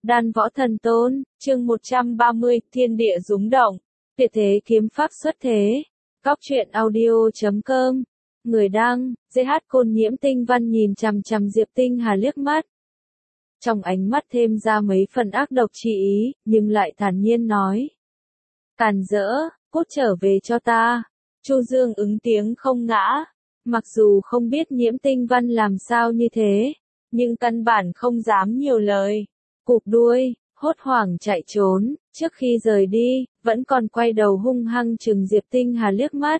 Đan Võ Thần Tôn, chương 130, Thiên Địa Rúng Động, Tuyệt Thế Kiếm Pháp Xuất Thế. Góc truyện audio.com. Người đăng, GH Côn Nhiễm Tinh Văn nhìn chằm chằm Diệp Tinh Hà liếc mắt. Trong ánh mắt thêm ra mấy phần ác độc chi ý, nhưng lại thản nhiên nói. Càn rỡ, cút trở về cho ta. Chu Dương ứng tiếng không ngã. Mặc dù không biết Nhiễm Tinh Văn làm sao như thế, nhưng căn bản không dám nhiều lời. Cụp đuôi, hốt hoảng chạy trốn, trước khi rời đi, vẫn còn quay đầu hung hăng chừng Diệp Tinh Hà liếc mắt.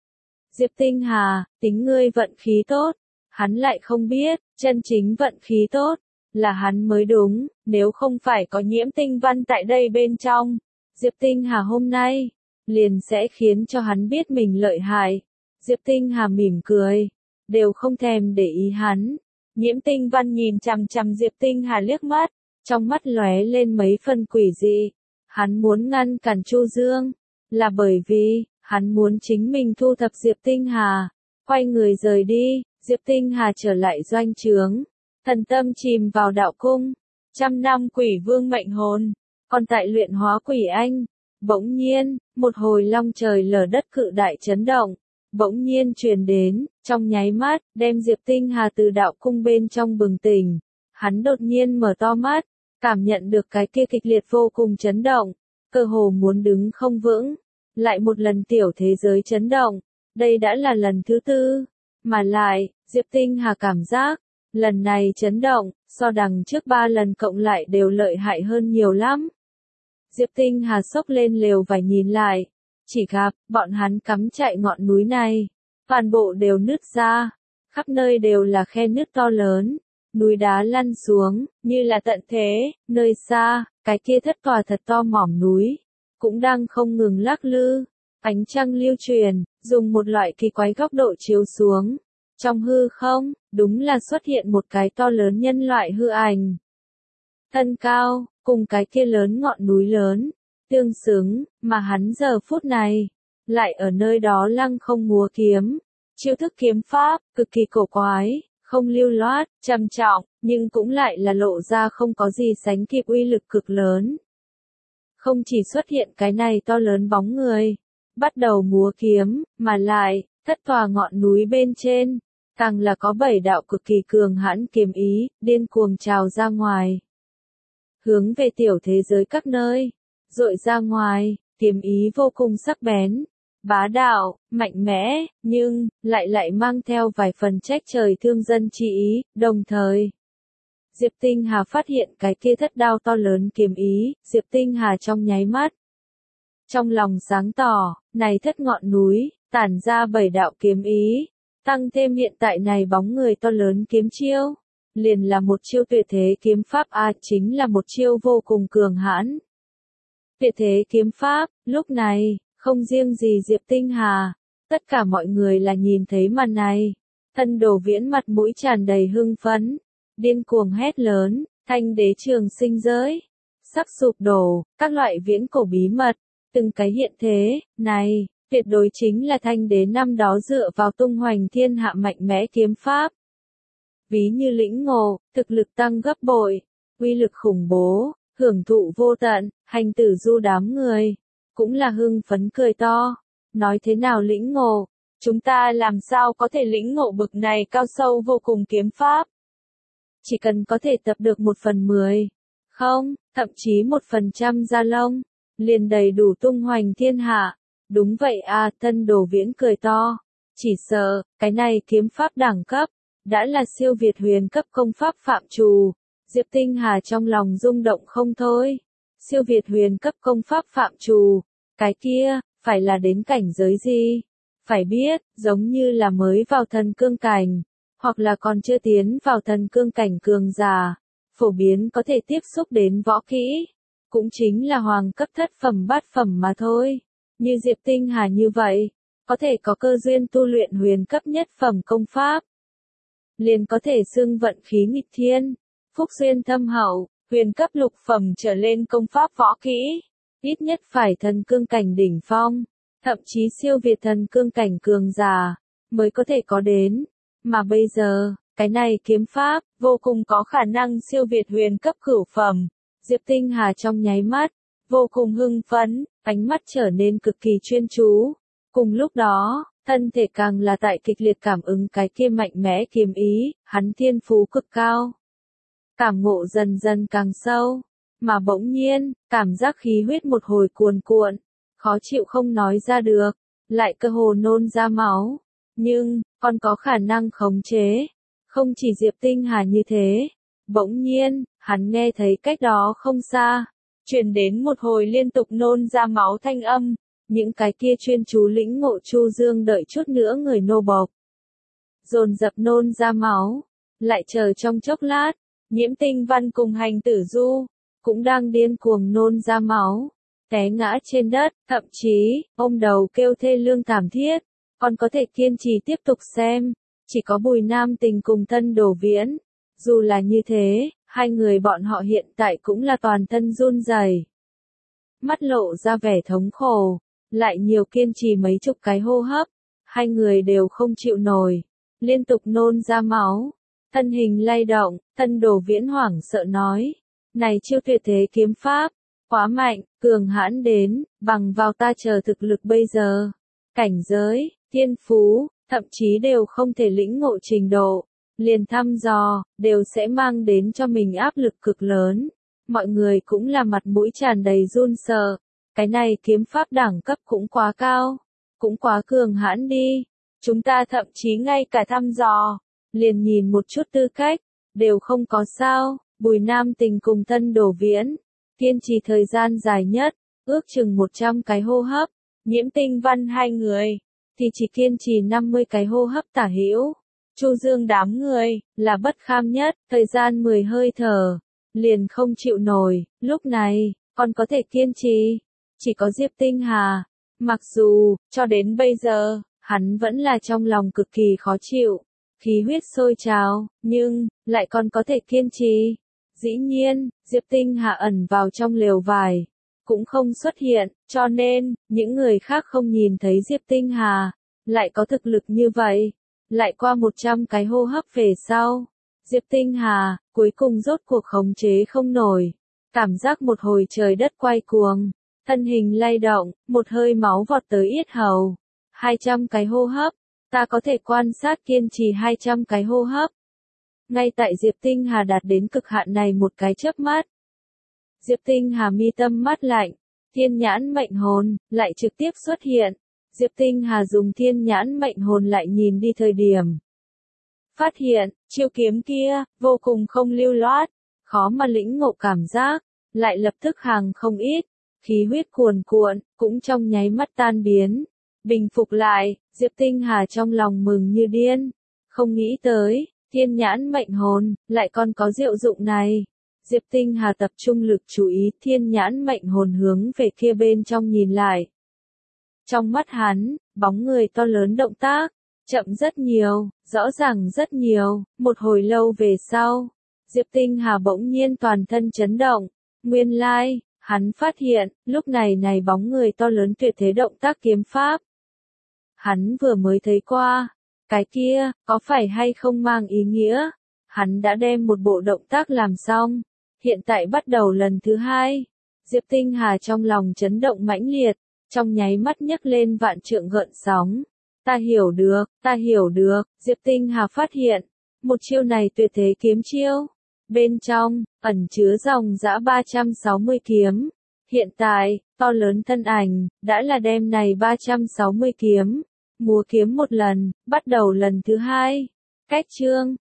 Diệp Tinh Hà, tính ngươi vận khí tốt, hắn lại không biết, chân chính vận khí tốt, là hắn mới đúng, nếu không phải có Nhiễm Tinh Văn tại đây bên trong, Diệp Tinh Hà hôm nay, liền sẽ khiến cho hắn biết mình lợi hại. Diệp Tinh Hà mỉm cười, đều không thèm để ý hắn. Nhiễm Tinh Văn nhìn chằm chằm Diệp Tinh Hà liếc mắt, trong mắt lóe lên mấy phần quỷ dị. Hắn muốn ngăn cản Chu Dương, là bởi vì, hắn muốn chính mình thu thập Diệp Tinh Hà. Quay người rời đi, Diệp Tinh Hà trở lại doanh trướng. Thần tâm chìm vào đạo cung. 100 năm quỷ vương mệnh hồn, còn tại luyện hóa quỷ anh. Bỗng nhiên, một hồi long trời lở đất cự đại chấn động. Bỗng nhiên truyền đến, trong nháy mắt, đem Diệp Tinh Hà từ đạo cung bên trong bừng tỉnh. Hắn đột nhiên mở to mắt, cảm nhận được cái kia kịch liệt vô cùng chấn động, cơ hồ muốn đứng không vững. Lại một lần tiểu thế giới chấn động, đây đã là lần thứ tư, mà lại, Diệp Tinh Hà cảm giác, lần này chấn động, so đằng trước 3 lần cộng lại đều lợi hại hơn nhiều lắm. Diệp Tinh Hà xốc lên lều vải nhìn lại, chỉ gặp, bọn hắn cắm chạy ngọn núi này, toàn bộ đều nứt ra, khắp nơi đều là khe nứt to lớn, núi đá lăn xuống, như là tận thế, nơi xa, cái kia thất tòa thật to mỏm núi, cũng đang không ngừng lắc lư, ánh trăng lưu truyền, dùng một loại kỳ quái góc độ chiếu xuống, trong hư không, đúng là xuất hiện một cái to lớn nhân loại hư ảnh. Thân cao, cùng cái kia lớn ngọn núi lớn, tương xứng, mà hắn giờ phút này, lại ở nơi đó lăng không múa kiếm, chiêu thức kiếm pháp, cực kỳ cổ quái, không lưu loát, trầm trọng, nhưng cũng lại là lộ ra không có gì sánh kịp uy lực cực lớn. Không chỉ xuất hiện cái này to lớn bóng người, bắt đầu múa kiếm, mà lại, thất tòa ngọn núi bên trên, càng là có 7 đạo cực kỳ cường hãn kiếm ý, điên cuồng trào ra ngoài. Hướng về tiểu thế giới các nơi, dội ra ngoài, kiếm ý vô cùng sắc bén, bá đạo, mạnh mẽ, nhưng, lại mang theo vài phần trách trời thương dân chi ý, đồng thời. Diệp Tinh Hà phát hiện cái kia thất đao to lớn kiếm ý, Diệp Tinh Hà trong nháy mắt. Trong lòng sáng tỏ, này thất ngọn núi, tản ra 7 đạo kiếm ý, tăng thêm hiện tại này bóng người to lớn kiếm chiêu. Liền là một chiêu tuyệt thế kiếm pháp chính là một chiêu vô cùng cường hãn. Tuyệt thế kiếm pháp, lúc này, không riêng gì Diệp Tinh Hà, tất cả mọi người là nhìn thấy màn này. Thân Đồ Viễn mặt mũi tràn đầy hưng phấn, điên cuồng hét lớn, Thanh Đế Trường Sinh giới, sắc sụp đổ, các loại viễn cổ bí mật, từng cái hiện thế, này, tuyệt đối chính là Thanh Đế năm đó dựa vào tung hoành thiên hạ mạnh mẽ kiếm pháp. Ví như lĩnh ngộ, thực lực tăng gấp bội, uy lực khủng bố, hưởng thụ vô tận, hành tử du đám người, cũng là hưng phấn cười to. Nói thế nào lĩnh ngộ, chúng ta làm sao có thể lĩnh ngộ bực này cao sâu vô cùng kiếm pháp? Chỉ cần có thể tập được 1/10, không, thậm chí 1% da lông, liền đầy đủ tung hoành thiên hạ. Đúng vậy Thân Đồ Viễn cười to, chỉ sợ, cái này kiếm pháp đẳng cấp, đã là siêu việt huyền cấp công pháp phạm trù. Diệp Tinh Hà trong lòng rung động không thôi. Siêu việt huyền cấp công pháp phạm trù, cái kia, phải là đến cảnh giới gì? Phải biết, giống như là mới vào thần cương cảnh, hoặc là còn chưa tiến vào thần cương cảnh cường giả, phổ biến có thể tiếp xúc đến võ kỹ, cũng chính là hoàng cấp thất phẩm bát phẩm mà thôi. Như Diệp Tinh Hà như vậy, có thể có cơ duyên tu luyện huyền cấp nhất phẩm công pháp, liền có thể xưng vận khí nghịch thiên, phúc duyên thâm hậu, huyền cấp lục phẩm trở lên công pháp võ kỹ, ít nhất phải thần cương cảnh đỉnh phong, thậm chí siêu việt thần cương cảnh cường giả, mới có thể có đến. Mà bây giờ, cái này kiếm pháp, vô cùng có khả năng siêu việt huyền cấp cửu phẩm. Diệp Tinh Hà trong nháy mắt, vô cùng hưng phấn, ánh mắt trở nên cực kỳ chuyên chú. Cùng lúc đó, thân thể càng là tại kịch liệt cảm ứng cái kia mạnh mẽ kiếm ý, hắn thiên phú cực cao. Cảm ngộ dần dần càng sâu, mà bỗng nhiên, cảm giác khí huyết một hồi cuồn cuộn, khó chịu không nói ra được, lại cơ hồ nôn ra máu. Nhưng, còn có khả năng khống chế. Không chỉ Diệp Tinh Hà như thế, bỗng nhiên, hắn nghe thấy cách đó không xa, truyền đến một hồi liên tục nôn ra máu thanh âm, những cái kia chuyên chú lĩnh ngộ Chu Dương đợi chút nữa người nô bộc. Dồn dập nôn ra máu, lại chờ trong chốc lát, Nhiễm Tinh Văn cùng Hành Tử Du, cũng đang điên cuồng nôn ra máu, té ngã trên đất, thậm chí, ôm đầu kêu thê lương thảm thiết, còn có thể kiên trì tiếp tục xem, chỉ có Bùi Nam Tình cùng Tân Đồ Viễn. Dù là như thế, hai người bọn họ hiện tại cũng là toàn thân run rẩy, mắt lộ ra vẻ thống khổ, lại nhiều kiên trì mấy chục cái hô hấp, hai người đều không chịu nổi, liên tục nôn ra máu, thân hình lay động, Tân Đồ Viễn hoảng sợ nói, này chiêu tuyệt thế kiếm pháp, quá mạnh, cường hãn đến, bằng vào ta chờ thực lực bây giờ, cảnh giới, thiên phú, thậm chí đều không thể lĩnh ngộ trình độ, liền thăm dò, đều sẽ mang đến cho mình áp lực cực lớn. Mọi người cũng là mặt mũi tràn đầy run sợ, cái này kiếm pháp đẳng cấp cũng quá cao, cũng quá cường hãn đi, chúng ta thậm chí ngay cả thăm dò, liền nhìn một chút tư cách, đều không có sao. Bùi Nam Tình cùng Tân Đồ Viễn, kiên trì thời gian dài nhất, ước chừng 100 cái hô hấp, Nhiễm Tinh Văn hai người, thì chỉ kiên trì 50 cái hô hấp tả hữu. Chu Dương đám người, là bất kham nhất, thời gian 10 hơi thở, liền không chịu nổi, lúc này, còn có thể kiên trì, chỉ có Diệp Tinh Hà. Mặc dù, cho đến bây giờ, hắn vẫn là trong lòng cực kỳ khó chịu, khí huyết sôi trào, nhưng, lại còn có thể kiên trì. Dĩ nhiên, Diệp Tinh Hà ẩn vào trong lều vải, cũng không xuất hiện, cho nên, những người khác không nhìn thấy Diệp Tinh Hà, lại có thực lực như vậy. Lại qua 100 cái hô hấp về sau, Diệp Tinh Hà, cuối cùng rốt cuộc khống chế không nổi. Cảm giác một hồi trời đất quay cuồng, thân hình lay động, một hơi máu vọt tới yết hầu. 200 cái hô hấp, ta có thể quan sát kiên trì 200 cái hô hấp. Ngay tại Diệp Tinh Hà đạt đến cực hạn này một cái chớp mắt. Diệp Tinh Hà mi tâm mắt lạnh, thiên nhãn mệnh hồn, lại trực tiếp xuất hiện. Diệp Tinh Hà dùng thiên nhãn mệnh hồn lại nhìn đi thời điểm. Phát hiện, chiêu kiếm kia, vô cùng không lưu loát, khó mà lĩnh ngộ cảm giác, lại lập tức hàng không ít, khí huyết cuồn cuộn, cũng trong nháy mắt tan biến. Bình phục lại, Diệp Tinh Hà trong lòng mừng như điên, không nghĩ tới, thiên nhãn mệnh hồn, lại còn có diệu dụng này. Diệp Tinh Hà tập trung lực chú ý thiên nhãn mệnh hồn hướng về kia bên trong nhìn lại. Trong mắt hắn, bóng người to lớn động tác, chậm rất nhiều, rõ ràng rất nhiều, một hồi lâu về sau, Diệp Tinh Hà bỗng nhiên toàn thân chấn động, nguyên lai, hắn phát hiện, lúc này bóng người to lớn tuyệt thế động tác kiếm pháp. Hắn vừa mới thấy qua, cái kia, có phải hay không mang ý nghĩa, hắn đã đem một bộ động tác làm xong, hiện tại bắt đầu lần thứ hai. Diệp Tinh Hà trong lòng chấn động mãnh liệt, trong nháy mắt nhấc lên vạn trượng gợn sóng. Ta hiểu được, Diệp Tinh Hà phát hiện, một chiêu này tuyệt thế kiếm chiêu, bên trong, ẩn chứa dòng dã 360 kiếm. Hiện tại, to lớn thân ảnh, đã là đem này 360 kiếm, múa kiếm một lần, bắt đầu lần thứ hai. Cách chương